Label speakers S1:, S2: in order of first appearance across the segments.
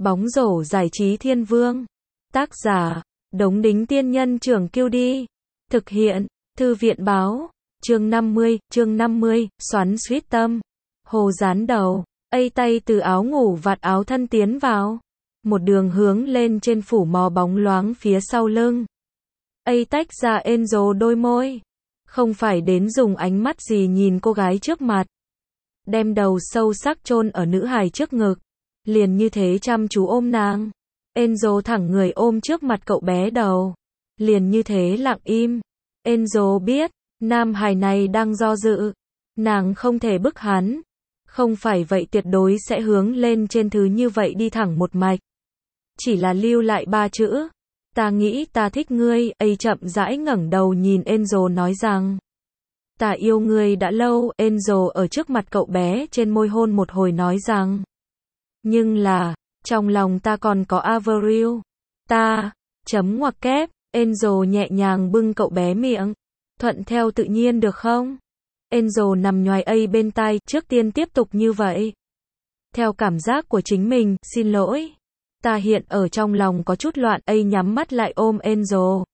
S1: Bóng rổ giải trí thiên vương. Tác giả, Đống Đính Tiên Nhân Trưởng Kiêu Đi. Thực hiện, Thư viện báo. Chương 50, xoắn suýt tâm. Hồ dán đầu, tay từ áo ngủ vạt áo thân tiến vào. Một đường hướng lên trên phủ mò bóng loáng phía sau lưng. Tách ra Enzo đôi môi. Không phải đến dùng ánh mắt gì nhìn cô gái trước mặt. Đem đầu sâu sắc chôn ở nữ hài trước ngực. Liền như thế chăm chú ôm nàng. Enzo thẳng người ôm trước mặt cậu bé đầu. Liền như thế lặng im. Enzo biết, nam hài này đang do dự. Nàng không thể bức hắn. Không phải vậy tuyệt đối sẽ hướng lên trên thứ như vậy đi thẳng một mạch. Chỉ là lưu lại 3 chữ. Ta nghĩ ta thích ngươi, chậm rãi ngẩng đầu nhìn Enzo nói rằng. Ta yêu ngươi đã lâu, Enzo ở trước mặt cậu bé trên môi hôn một hồi nói rằng. Nhưng là, trong lòng ta còn có Avril. Ta, chấm ngoặc kép, Enzo nhẹ nhàng bưng cậu bé miệng. Thuận theo tự nhiên được không? Enzo nằm nhoài bên tai, trước tiên tiếp tục như vậy. Theo cảm giác của chính mình, xin lỗi. Ta hiện ở trong lòng có chút loạn, nhắm mắt lại ôm Enzo.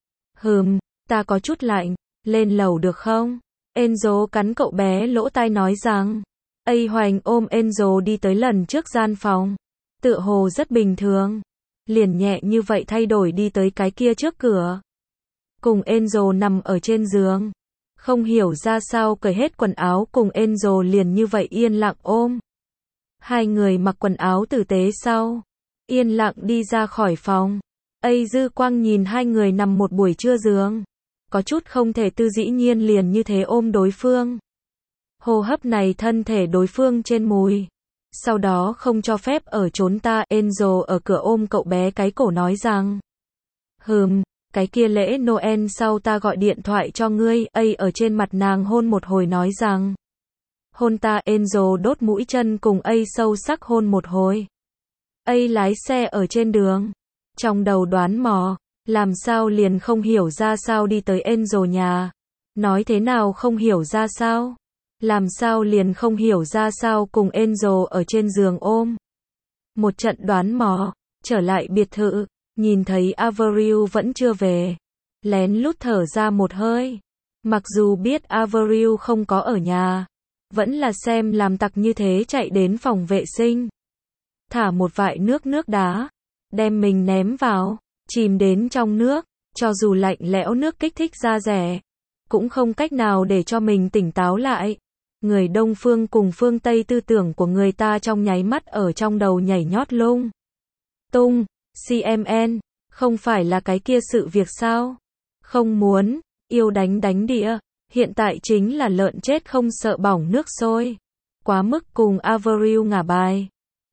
S1: Ta có chút lạnh, lên lầu được không? Enzo cắn cậu bé lỗ tai nói rằng. Hoành ôm Enzo đi tới lần trước gian phòng. Tựa hồ rất bình thường. Liền nhẹ như vậy thay đổi đi tới cái kia trước cửa. Cùng Enzo nằm ở trên giường. Không hiểu ra sao cởi hết quần áo cùng Enzo liền như vậy yên lặng ôm. Hai người mặc quần áo tử tế sau. Yên lặng đi ra khỏi phòng. Dư quang nhìn hai người nằm một buổi trưa giường. Có chút không thể tư dĩ nhiên liền như thế ôm đối phương. Hô hấp này thân thể đối phương trên mùi. Sau đó không cho phép ở trốn ta. Enzo ở cửa ôm cậu bé cái cổ nói rằng. Cái kia lễ Noel sau ta gọi điện thoại cho ngươi. Ở trên mặt nàng hôn một hồi nói rằng. Hôn ta. Enzo đốt mũi chân cùng sâu sắc hôn một hồi. Lái xe ở trên đường. Trong đầu đoán mò. Làm sao liền không hiểu ra sao đi tới Enzo nhà. Nói thế nào không hiểu ra sao. Làm sao liền không hiểu ra sao cùng Enzo ở trên giường ôm. Một trận đoán mò. Trở lại biệt thự. Nhìn thấy Avril vẫn chưa về. Lén lút thở ra một hơi. Mặc dù biết Avril không có ở nhà. Vẫn là xem làm tặc như thế chạy đến phòng vệ sinh. Thả một vại nước đá. Đem mình ném vào. Chìm đến trong nước. Cho dù lạnh lẽo nước kích thích da rẻ. Cũng không cách nào để cho mình tỉnh táo lại. Người Đông phương cùng phương Tây tư tưởng của người ta trong nháy mắt ở trong đầu nhảy nhót lung tung. CMN, không phải là cái kia sự việc sao? Không muốn, yêu đánh địa, hiện tại chính là lợn chết không sợ bỏng nước sôi. Quá mức cùng Avril ngả bài.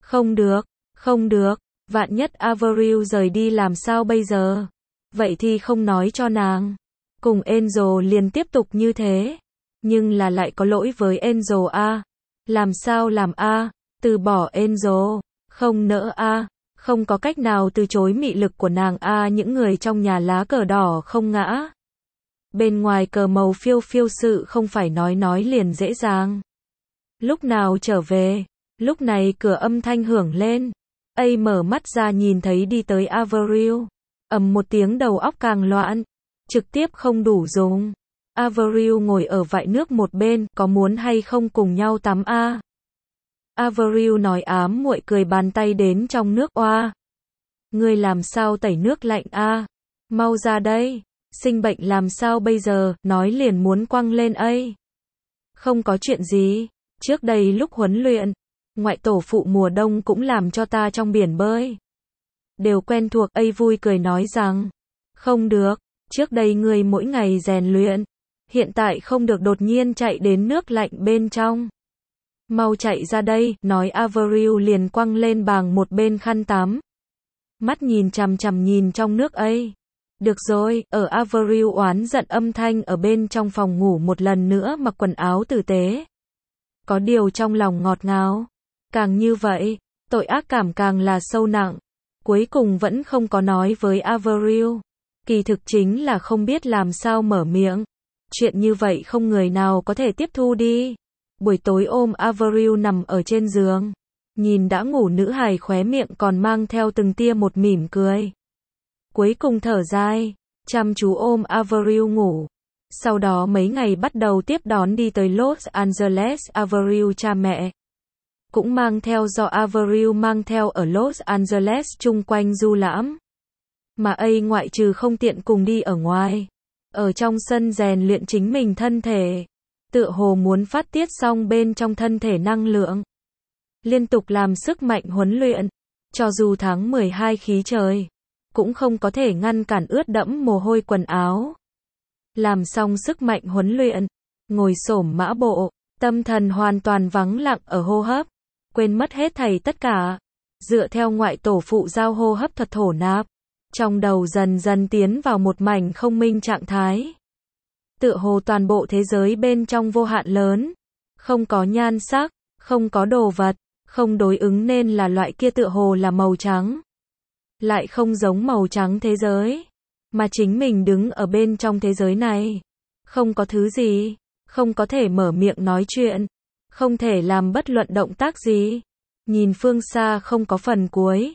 S1: Không được, vạn nhất Avril rời đi làm sao bây giờ? Vậy thì không nói cho nàng. Cùng Enzo liền tiếp tục như thế. Nhưng là lại có lỗi với Enzo a. Làm sao làm a? Từ bỏ Enzo, không nỡ a. Không có cách nào từ chối mị lực của nàng a. Những người trong nhà lá cờ đỏ không ngã. Bên ngoài cờ màu phiêu sự không phải nói liền dễ dàng. Lúc nào trở về? Lúc này cửa âm thanh hưởng lên. Mở mắt ra nhìn thấy đi tới Avril. Một tiếng đầu óc càng loạn. Trực tiếp không đủ dùng. Avril ngồi ở vại nước một bên, có muốn hay không cùng nhau tắm a? Avril nói ám muội cười bàn tay đến trong nước oa. Ngươi làm sao tẩy nước lạnh a? Mau ra đây. Sinh bệnh làm sao bây giờ, nói liền muốn quăng lên Không có chuyện gì. Trước đây lúc huấn luyện, ngoại tổ phụ mùa đông cũng làm cho ta trong biển bơi. Đều quen thuộc. Vui cười nói rằng. Không được. Trước đây ngươi mỗi ngày rèn luyện. Hiện tại không được đột nhiên chạy đến nước lạnh bên trong. Mau chạy ra đây, nói Avril liền quăng lên bàng một bên khăn tắm. Mắt nhìn chằm chằm nhìn trong nước Được rồi, ở Avril oán giận âm thanh ở bên trong phòng ngủ một lần nữa mặc quần áo tử tế. Có điều trong lòng ngọt ngào. Càng như vậy, tội ác cảm càng là sâu nặng. Cuối cùng vẫn không có nói với Avril. Kỳ thực chính là không biết làm sao mở miệng. Chuyện như vậy không người nào có thể tiếp thu đi. Buổi tối ôm Avril nằm ở trên giường. Nhìn đã ngủ nữ hài khóe miệng còn mang theo từng tia một mỉm cười. Cuối cùng thở dài, chăm chú ôm Avril ngủ. Sau đó mấy ngày bắt đầu tiếp đón đi tới Los Angeles. Avril cha mẹ cũng mang theo, do Avril mang theo ở Los Angeles chung quanh du lãm. Mà ngoại trừ không tiện cùng đi ở ngoài, ở trong sân rèn luyện chính mình thân thể, tựa hồ muốn phát tiết xong bên trong thân thể năng lượng. Liên tục làm sức mạnh huấn luyện, cho dù tháng 12 khí trời, cũng không có thể ngăn cản ướt đẫm mồ hôi quần áo. Làm xong sức mạnh huấn luyện, ngồi xổm mã bộ, tâm thần hoàn toàn vắng lặng ở hô hấp, quên mất hết thảy tất cả. Dựa theo ngoại tổ phụ giao hô hấp thuật thổ nạp, trong đầu dần dần tiến vào một mảnh không minh trạng thái. Tựa hồ toàn bộ thế giới bên trong vô hạn lớn, không có nhan sắc, không có đồ vật, không đối ứng nên là loại kia tựa hồ là màu trắng. Lại không giống màu trắng thế giới, mà chính mình đứng ở bên trong thế giới này. Không có thứ gì, không có thể mở miệng nói chuyện, không thể làm bất luận động tác gì. Nhìn phương xa không có phần cuối.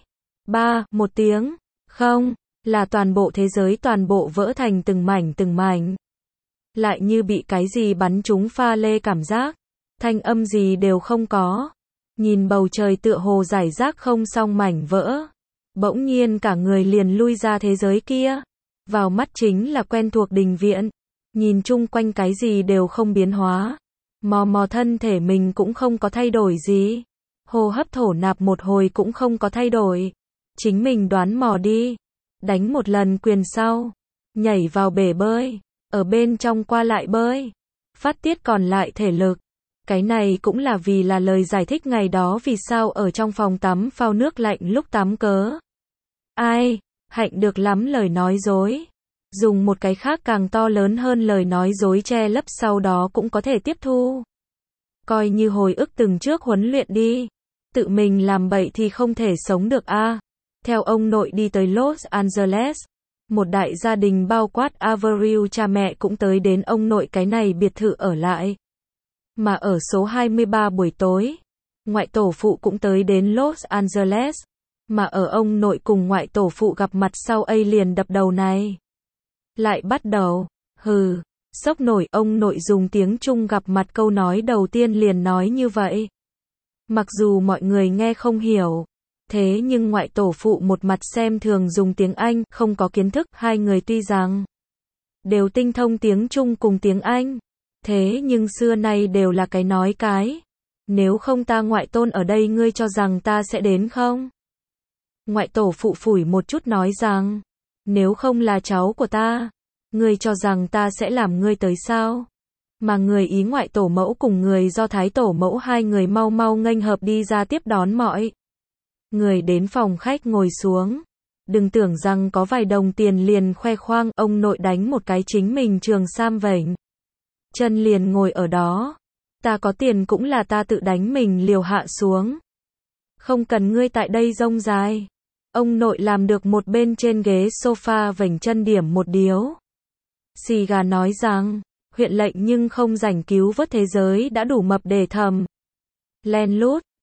S1: Một tiếng, không, là toàn bộ thế giới toàn bộ vỡ thành từng mảnh. Lại như bị cái gì bắn trúng pha lê cảm giác, thanh âm gì đều không có. Nhìn bầu trời tựa hồ rải rác không xong mảnh vỡ. Bỗng nhiên cả người liền lui ra thế giới kia. Vào mắt chính là quen thuộc đình viện. Nhìn chung quanh cái gì đều không biến hóa. Mò thân thể mình cũng không có thay đổi gì. Hô hấp thổ nạp một hồi cũng không có thay đổi. Chính mình đoán mò đi. Đánh một lần quyền sau. Nhảy vào bể bơi. Ở bên trong qua lại bơi. Phát tiết còn lại thể lực. Cái này cũng là vì là lời giải thích ngày đó vì sao ở trong phòng tắm phao nước lạnh lúc tắm cớ. Hạnh được lắm lời nói dối. Dùng một cái khác càng to lớn hơn lời nói dối che lấp sau đó cũng có thể tiếp thu. Coi như hồi ức từng trước huấn luyện đi. Tự mình làm bậy thì không thể sống được a. Theo ông nội đi tới Los Angeles. Một đại gia đình bao quát Avril cha mẹ cũng tới đến ông nội cái này biệt thự ở lại. Mà ở số 23 buổi tối, ngoại tổ phụ cũng tới đến Los Angeles. Mà ở ông nội cùng ngoại tổ phụ gặp mặt sau liền đập đầu này. Lại bắt đầu, sốc nổi. Ông nội dùng tiếng Trung gặp mặt câu nói đầu tiên liền nói như vậy. Mặc dù mọi người nghe không hiểu, thế nhưng ngoại tổ phụ một mặt xem thường dùng tiếng Anh, không có kiến thức. Hai người tuy rằng đều tinh thông tiếng Trung cùng tiếng Anh, thế nhưng xưa nay đều là cái nói cái. Nếu không ta ngoại tôn ở đây ngươi cho rằng ta sẽ đến không? Ngoại tổ phụ phủi một chút nói rằng, nếu không là cháu của ta, ngươi cho rằng ta sẽ làm ngươi tới sao? Mà người Ý ngoại tổ mẫu cùng người Do Thái tổ mẫu hai người mau nghênh hợp đi ra tiếp đón mọi người đến phòng khách ngồi xuống. Đừng tưởng rằng có vài đồng tiền liền khoe khoang. Ông nội đánh một cái chính mình trường sam vểnh chân liền ngồi ở đó. Ta có tiền cũng là ta tự đánh mình liều hạ xuống. Không cần ngươi tại đây rông dài. Ông nội làm được một bên trên ghế sofa vểnh chân điểm một điếu xì gà nói rằng, huyện lệnh nhưng không rảnh cứu vớt thế giới đã đủ mập để thầm len lút.